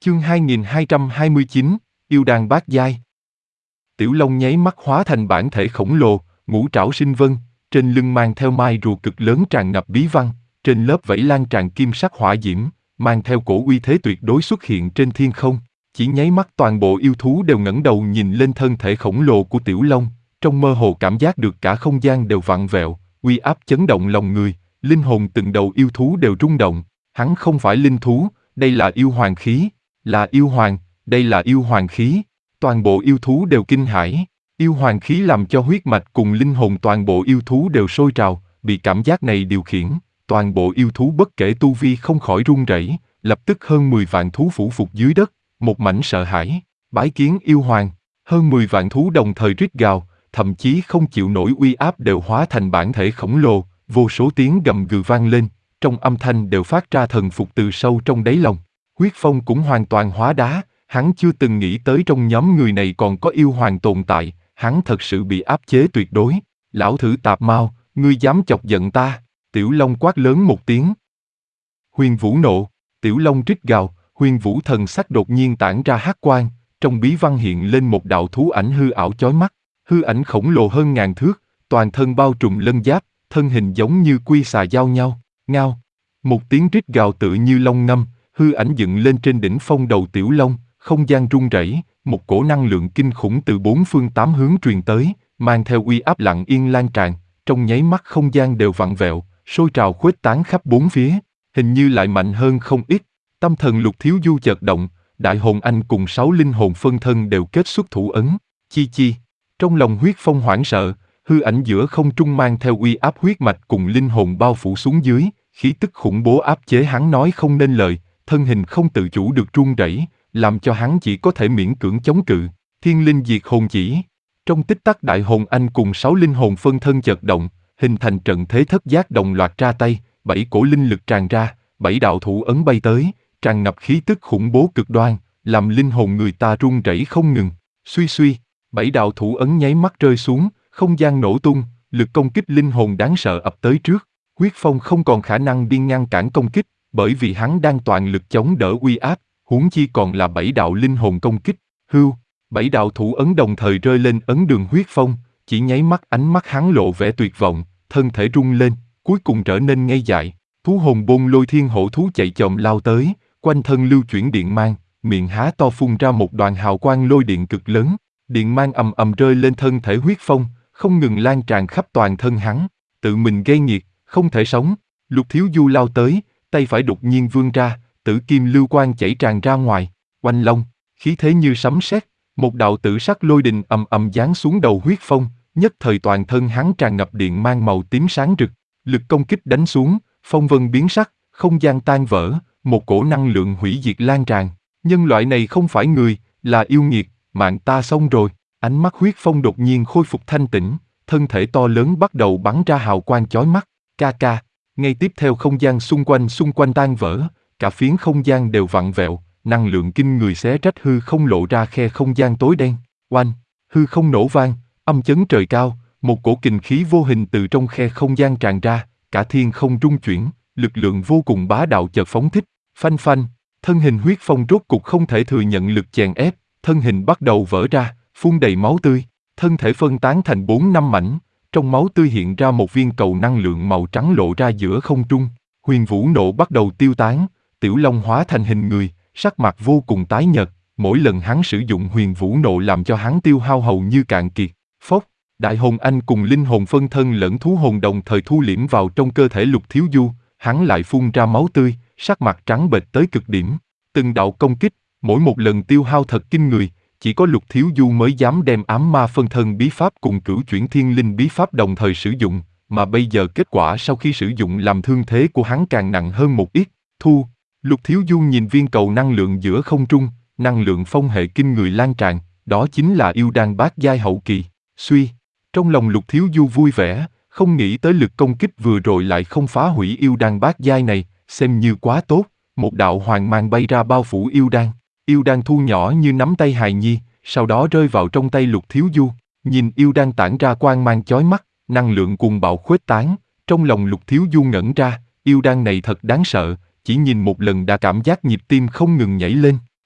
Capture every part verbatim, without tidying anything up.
Chương hai nghìn hai trăm hai mươi chín, Yêu đan bát giai. Tiểu Long nháy mắt hóa thành bản thể khổng lồ, ngũ trảo sinh vân, trên lưng mang theo mai rùa cực lớn tràn ngập bí văn, trên lớp vảy lan tràn kim sắc hỏa diễm, mang theo cổ uy thế tuyệt đối xuất hiện trên thiên không. Chỉ nháy mắt toàn bộ yêu thú đều ngẩng đầu nhìn lên thân thể khổng lồ của Tiểu Long, trong mơ hồ cảm giác được cả không gian đều vặn vẹo, uy áp chấn động lòng người, linh hồn từng đầu yêu thú đều rung động. Hắn không phải linh thú, đây là yêu hoàng khí, là yêu hoàng, đây là yêu hoàng khí. Toàn bộ yêu thú đều kinh hãi, yêu hoàng khí làm cho huyết mạch cùng linh hồn toàn bộ yêu thú đều sôi trào, bị cảm giác này điều khiển, toàn bộ yêu thú bất kể tu vi không khỏi run rẩy, lập tức hơn mười vạn thú phủ phục dưới đất, một mảnh sợ hãi, bái kiến yêu hoàng, hơn mười vạn thú đồng thời rít gào, thậm chí không chịu nổi uy áp đều hóa thành bản thể khổng lồ, vô số tiếng gầm gừ vang lên, trong âm thanh đều phát ra thần phục từ sâu trong đáy lòng. Huyết Phong cũng hoàn toàn hóa đá, hắn chưa từng nghĩ tới trong nhóm người này còn có yêu hoàng tồn tại, hắn thật sự bị áp chế tuyệt đối. Lão thử tạp mao, ngươi dám chọc giận ta? Tiểu Long quát lớn một tiếng. Huyền Vũ nộ, Tiểu Long rít gào, Huyền Vũ thần sắc đột nhiên tản ra hắc quang, trong bí văn hiện lên một đạo thú ảnh hư ảo chói mắt, hư ảnh khổng lồ hơn ngàn thước, toàn thân bao trùm lân giáp, thân hình giống như quy xà giao nhau, ngao. Một tiếng rít gào tự như long ngâm, hư ảnh dựng lên trên đỉnh phong đầu Tiểu Long, không gian rung rẩy, một cổ năng lượng kinh khủng từ bốn phương tám hướng truyền tới, mang theo uy áp lặng yên lan tràn, trong nháy mắt không gian đều vặn vẹo, sôi trào khuếch tán khắp bốn phía, hình như lại mạnh hơn không ít. Tâm thần Lục Thiếu Du chợt động, Đại Hồn Anh cùng sáu linh hồn phân thân đều kết xuất thủ ấn, chi chi. Trong lòng Huyết Phong hoảng sợ, hư ảnh giữa không trung mang theo uy áp huyết mạch cùng linh hồn bao phủ xuống dưới, khí tức khủng bố áp chế hắn nói không nên lời, thân hình không tự chủ được run rẩy, làm cho hắn chỉ có thể miễn cưỡng chống cự. Thiên linh diệt hồn chỉ. Trong tích tắc Đại Hồn Anh cùng sáu linh hồn phân thân chợt động, hình thành trận thế thất giác đồng loạt ra tay, bảy cổ linh lực tràn ra, bảy đạo thủ ấn bay tới, tràn ngập khí tức khủng bố cực đoan, làm linh hồn người ta run rẩy không ngừng. Suy suy, bảy đạo thủ ấn nháy mắt rơi xuống, không gian nổ tung, lực công kích linh hồn đáng sợ ập tới trước. Huyết Phong không còn khả năng đi ngăn cản công kích, bởi vì hắn đang toàn lực chống đỡ uy áp, huống chi còn là bảy đạo linh hồn công kích. Hưu, bảy đạo thủ ấn đồng thời rơi lên ấn đường Huyết Phong, chỉ nháy mắt ánh mắt hắn lộ vẻ tuyệt vọng, thân thể rung lên, cuối cùng trở nên ngây dại. Thú hồn bôn lôi thiên hổ thú chạy chồm lao tới, quanh thân lưu chuyển điện mang, miệng há to phun ra một đoàn hào quang lôi điện cực lớn, điện mang ầm ầm rơi lên thân thể Huyết Phong, không ngừng lan tràn khắp toàn thân hắn, tự mình gây nghiệt, không thể sống. Lục Thiếu Du lao tới, tay phải đột nhiên vươn ra, tử kim lưu quang chảy tràn ra ngoài, oanh long, khí thế như sấm sét, một đạo tử sắc lôi đình ầm ầm giáng xuống đầu Huyết Phong, nhất thời toàn thân hắn tràn ngập điện mang màu tím sáng rực, lực công kích đánh xuống, phong vân biến sắc, không gian tan vỡ, một cổ năng lượng hủy diệt lan tràn. Nhân loại này không phải người, là yêu nghiệt, mạng ta xong rồi. Ánh mắt Huyết Phong đột nhiên khôi phục thanh tĩnh, thân thể to lớn bắt đầu bắn ra hào quang chói mắt, ca ca. Ngay tiếp theo không gian xung quanh xung quanh tan vỡ, cả phiến không gian đều vặn vẹo, năng lượng kinh người xé rách hư không lộ ra khe không gian tối đen, oanh, hư không nổ vang, âm chấn trời cao, một cổ kình khí vô hình từ trong khe không gian tràn ra, cả thiên không rung chuyển, lực lượng vô cùng bá đạo chợt phóng thích, phanh phanh, thân hình Huyết Phong rốt cục không thể thừa nhận lực chèn ép, thân hình bắt đầu vỡ ra, phun đầy máu tươi, thân thể phân tán thành bốn năm mảnh. Trong máu tươi hiện ra một viên cầu năng lượng màu trắng lộ ra giữa không trung. Huyền Vũ nộ bắt đầu tiêu tán, Tiểu Long hóa thành hình người, sắc mặt vô cùng tái nhợt, mỗi lần hắn sử dụng Huyền Vũ nộ làm cho hắn tiêu hao hầu như cạn kiệt. Phốc, Đại Hồn Anh cùng linh hồn phân thân lẫn thú hồn đồng thời thu liễm vào trong cơ thể Lục Thiếu Du, hắn lại phun ra máu tươi, sắc mặt trắng bệch tới cực điểm. Từng đạo công kích, mỗi một lần tiêu hao thật kinh người, chỉ có Lục Thiếu Du mới dám đem ám ma phân thân bí pháp cùng cửu chuyển thiên linh bí pháp đồng thời sử dụng, mà bây giờ kết quả sau khi sử dụng làm thương thế của hắn càng nặng hơn một ít. Thu, Lục Thiếu Du nhìn viên cầu năng lượng giữa không trung, năng lượng phong hệ kinh người lan tràn, đó chính là yêu đan bát giai hậu kỳ. Suy, trong lòng Lục Thiếu Du vui vẻ, không nghĩ tới lực công kích vừa rồi lại không phá hủy yêu đan bát giai này, xem như quá tốt. Một đạo hoàng mang bay ra bao phủ yêu đan. Yêu đan thu nhỏ như nắm tay hài nhi, sau đó rơi vào trong tay Lục Thiếu Du. Nhìn yêu đan tản ra quang mang chói mắt, năng lượng cuồng bạo khuếch tán, trong lòng Lục Thiếu Du ngẩn ra, yêu đan này thật đáng sợ, chỉ nhìn một lần đã cảm giác nhịp tim không ngừng nhảy lên.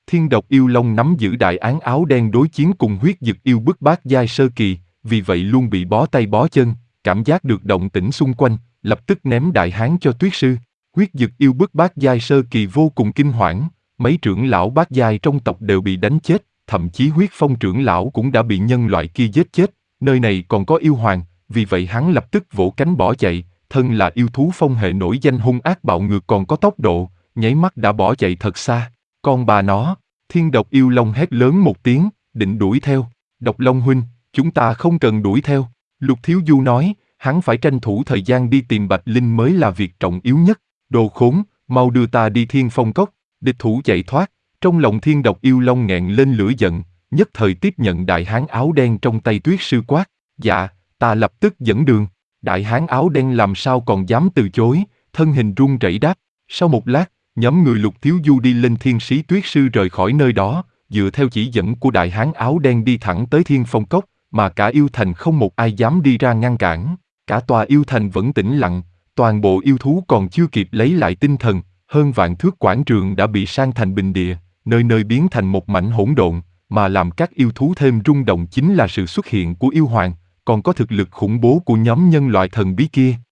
Thiên độc yêu long nắm giữ đại án áo đen đối chiến cùng huyết dực yêu bức bát giai sơ kỳ, vì vậy luôn bị bó tay bó chân, cảm giác được động tĩnh xung quanh, lập tức ném đại hán cho tuyết sư. Huyết dực yêu bức bát giai sơ kỳ vô cùng kinh hoảng, mấy trưởng lão bát giai trong tộc đều bị đánh chết, thậm chí huyết phong trưởng lão cũng đã bị nhân loại kia giết chết, nơi này còn có yêu hoàng, vì vậy hắn lập tức vỗ cánh bỏ chạy, thân là yêu thú phong hệ nổi danh hung ác bạo ngược còn có tốc độ, nháy mắt đã bỏ chạy thật xa. Con bà nó, thiên độc yêu long hét lớn một tiếng, định đuổi theo. Độc Long huynh, chúng ta không cần đuổi theo. Lục Thiếu Du nói, hắn phải tranh thủ thời gian đi tìm Bạch Linh mới là việc trọng yếu nhất. Đồ khốn, mau đưa ta đi Thiên Phong Cốc. Địch thủ chạy thoát, trong lòng thiên độc yêu long nghẹn lên lửa giận, nhất thời tiếp nhận đại hán áo đen trong tay tuyết sư quát. Dạ, ta lập tức dẫn đường. Đại hán áo đen làm sao còn dám từ chối, thân hình run rẩy đáp. Sau một lát, nhóm người Lục Thiếu Du đi lên Thiên Sĩ Tuyết Sư rời khỏi nơi đó, dựa theo chỉ dẫn của đại hán áo đen đi thẳng tới Thiên Phong Cốc, mà cả yêu thành không một ai dám đi ra ngăn cản. Cả tòa yêu thành vẫn tĩnh lặng, toàn bộ yêu thú còn chưa kịp lấy lại tinh thần, hơn vạn thước quảng trường đã bị san thành bình địa, nơi nơi biến thành một mảnh hỗn độn, mà làm các yêu thú thêm rung động chính là sự xuất hiện của yêu hoàng, còn có thực lực khủng bố của nhóm nhân loại thần bí kia.